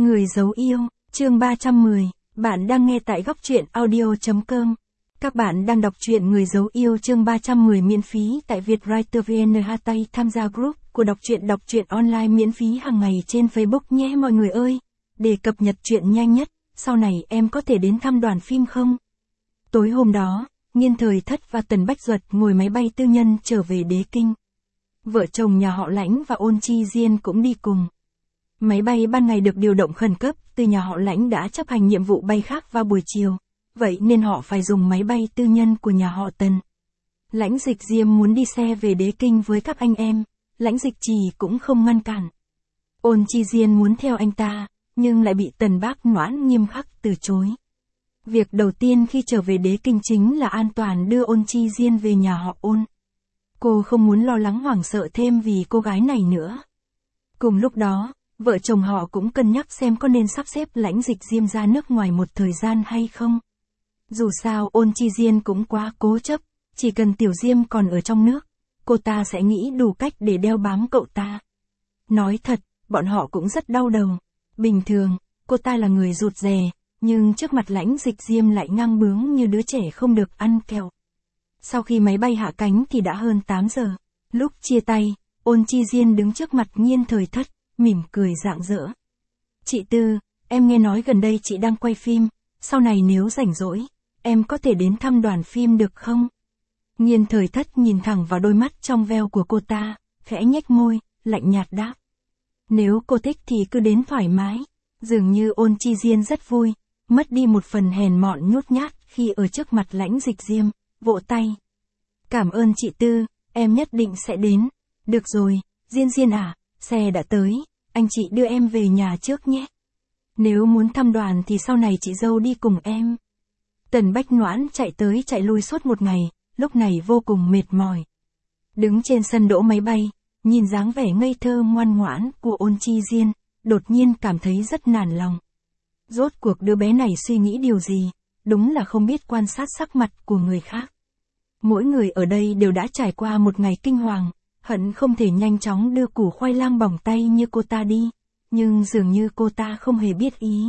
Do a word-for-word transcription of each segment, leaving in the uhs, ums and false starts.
Người giấu yêu, chương ba trăm mười, bạn đang nghe tại góc truyện audio chấm com. Các bạn đang đọc truyện Người giấu yêu chương ba trăm mười miễn phí tại Vietwriter vê en hát tay tham gia group của đọc truyện đọc truyện online miễn phí hàng ngày trên Facebook nhé mọi người ơi. Để cập nhật truyện nhanh nhất, sau này em có thể đến thăm đoàn phim không? Tối hôm đó, Nhiên Thời Thất và Tần Bách Duật ngồi máy bay tư nhân trở về Đế Kinh. Vợ chồng nhà họ Lãnh và Ôn Chi Diên cũng đi cùng. Máy bay ban ngày được điều động khẩn cấp, từ nhà họ Lãnh đã chấp hành nhiệm vụ bay khác vào buổi chiều, vậy nên họ phải dùng máy bay tư nhân của nhà họ Tần. Lãnh Dịch Diêm muốn đi xe về Đế Kinh với các anh em, Lãnh Dịch Trì cũng không ngăn cản. Ôn Chi Diên muốn theo anh ta, nhưng lại bị Tần Bác Noãn nghiêm khắc từ chối. Việc đầu tiên khi trở về Đế Kinh chính là an toàn đưa Ôn Chi Diên về nhà họ Ôn. Cô không muốn lo lắng hoảng sợ thêm vì cô gái này nữa. Cùng lúc đó, vợ chồng họ cũng cân nhắc xem có nên sắp xếp Lãnh Dịch Diêm ra nước ngoài một thời gian hay không. Dù sao Ôn Chi Diên cũng quá cố chấp, chỉ cần Tiểu Diêm còn ở trong nước, cô ta sẽ nghĩ đủ cách để đeo bám cậu ta. Nói thật, bọn họ cũng rất đau đầu. Bình thường, cô ta là người rụt rè, nhưng trước mặt Lãnh Dịch Diêm lại ngang bướng như đứa trẻ không được ăn kẹo. Sau khi máy bay hạ cánh thì đã hơn tám giờ. Lúc chia tay, Ôn Chi Diên đứng trước mặt Nhiên Thời Thất, mỉm cười rạng rỡ. Chị Tư, em nghe nói gần đây chị đang quay phim, sau này nếu rảnh rỗi, em có thể đến thăm đoàn phim được không? Nhiên Thời Thất nhìn thẳng vào đôi mắt trong veo của cô ta, khẽ nhếch môi, lạnh nhạt đáp. Nếu cô thích thì cứ đến thoải mái. Dường như Ôn Chi Diên rất vui, mất đi một phần hèn mọn nhút nhát khi ở trước mặt Lãnh Dịch Diêm, vỗ tay. Cảm ơn chị Tư, em nhất định sẽ đến. Được rồi, Diên Diên à, xe đã tới, anh chị đưa em về nhà trước nhé. Nếu muốn thăm đoàn thì sau này chị dâu đi cùng em. Tần Bách Noãn chạy tới chạy lui suốt một ngày, lúc này vô cùng mệt mỏi. Đứng trên sân đỗ máy bay, nhìn dáng vẻ ngây thơ ngoan ngoãn của Ôn Chi Diên, đột nhiên cảm thấy rất nản lòng. Rốt cuộc đứa bé này suy nghĩ điều gì, đúng là không biết quan sát sắc mặt của người khác. Mỗi người ở đây đều đã trải qua một ngày kinh hoàng, hận không thể nhanh chóng đưa củ khoai lang bỏng tay như cô ta đi, nhưng dường như cô ta không hề biết ý.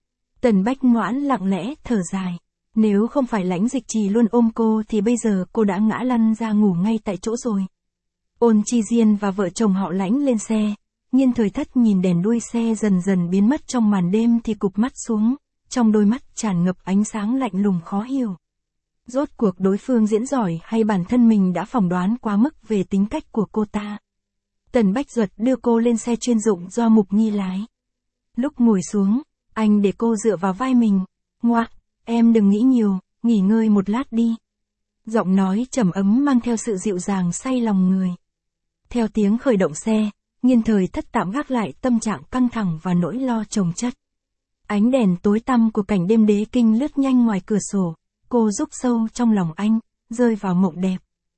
Tần Bách Noãn lặng lẽ thở dài, nếu không phải Lãnh Dịch Trì luôn ôm cô thì bây giờ cô đã ngã lăn ra ngủ ngay tại chỗ rồi. Ôn Chi Diên và vợ chồng họ Lãnh lên xe, Nhiên Thời Thất nhìn đèn đuôi xe dần dần biến mất trong màn đêm thì cụp mắt xuống, trong đôi mắt tràn ngập ánh sáng lạnh lùng khó hiểu. Rốt cuộc đối phương diễn giỏi hay bản thân mình đã phỏng đoán quá mức về tính cách của cô ta. Tần Bách Duật đưa cô lên xe chuyên dụng do Mục Nhi lái. Lúc ngồi xuống, anh để cô dựa vào vai mình. Ngoạ, em đừng nghĩ nhiều, nghỉ ngơi một lát đi. Giọng nói trầm ấm mang theo sự dịu dàng say lòng người. Theo tiếng khởi động xe, Nhiên Thời Thất tạm gác lại tâm trạng căng thẳng và nỗi lo chồng chất. Ánh đèn tối tăm của cảnh đêm Đế Kinh lướt nhanh ngoài cửa sổ. Cô rúc sâu trong lòng anh, rơi vào mộng đẹp.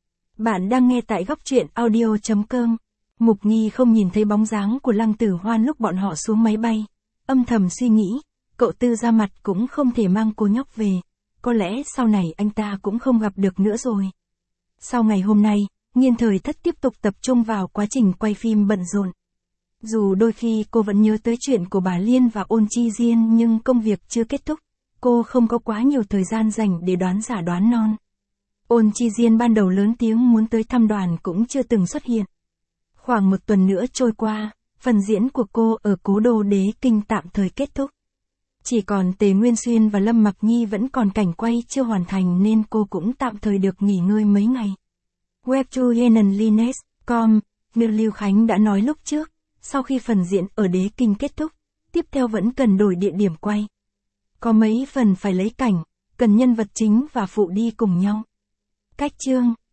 Bạn đang nghe tại góc truyện audio chấm com. Mục Nhi không nhìn thấy bóng dáng của Lăng Tử Hoan lúc bọn họ xuống máy bay. Âm thầm suy nghĩ, cậu Tư ra mặt cũng không thể mang cô nhóc về. Có lẽ sau này anh ta cũng không gặp được nữa rồi. Sau ngày hôm nay, Nhiên Thời Thất tiếp tục tập trung vào quá trình quay phim bận rộn. Dù đôi khi cô vẫn nhớ tới chuyện của bà Liên và Ôn Chi Diên nhưng công việc chưa kết thúc. Cô không có quá nhiều thời gian dành để đoán giả đoán non. Ôn Chi Diên ban đầu lớn tiếng muốn tới thăm đoàn cũng chưa từng xuất hiện. Khoảng một tuần nữa trôi qua, phần diễn của cô ở cố đô Đế Kinh tạm thời kết thúc. Chỉ còn Tề Nguyên Xuyên và Lâm Mặc Nhi vẫn còn cảnh quay chưa hoàn thành nên cô cũng tạm thời được nghỉ ngơi mấy ngày. Webtoyenenlines chấm com, như Lưu Khánh đã nói lúc trước, sau khi phần diễn ở Đế Kinh kết thúc, tiếp theo vẫn cần đổi địa điểm quay. Có mấy phần phải lấy cảnh, cần nhân vật chính và phụ đi cùng nhau. Cách chương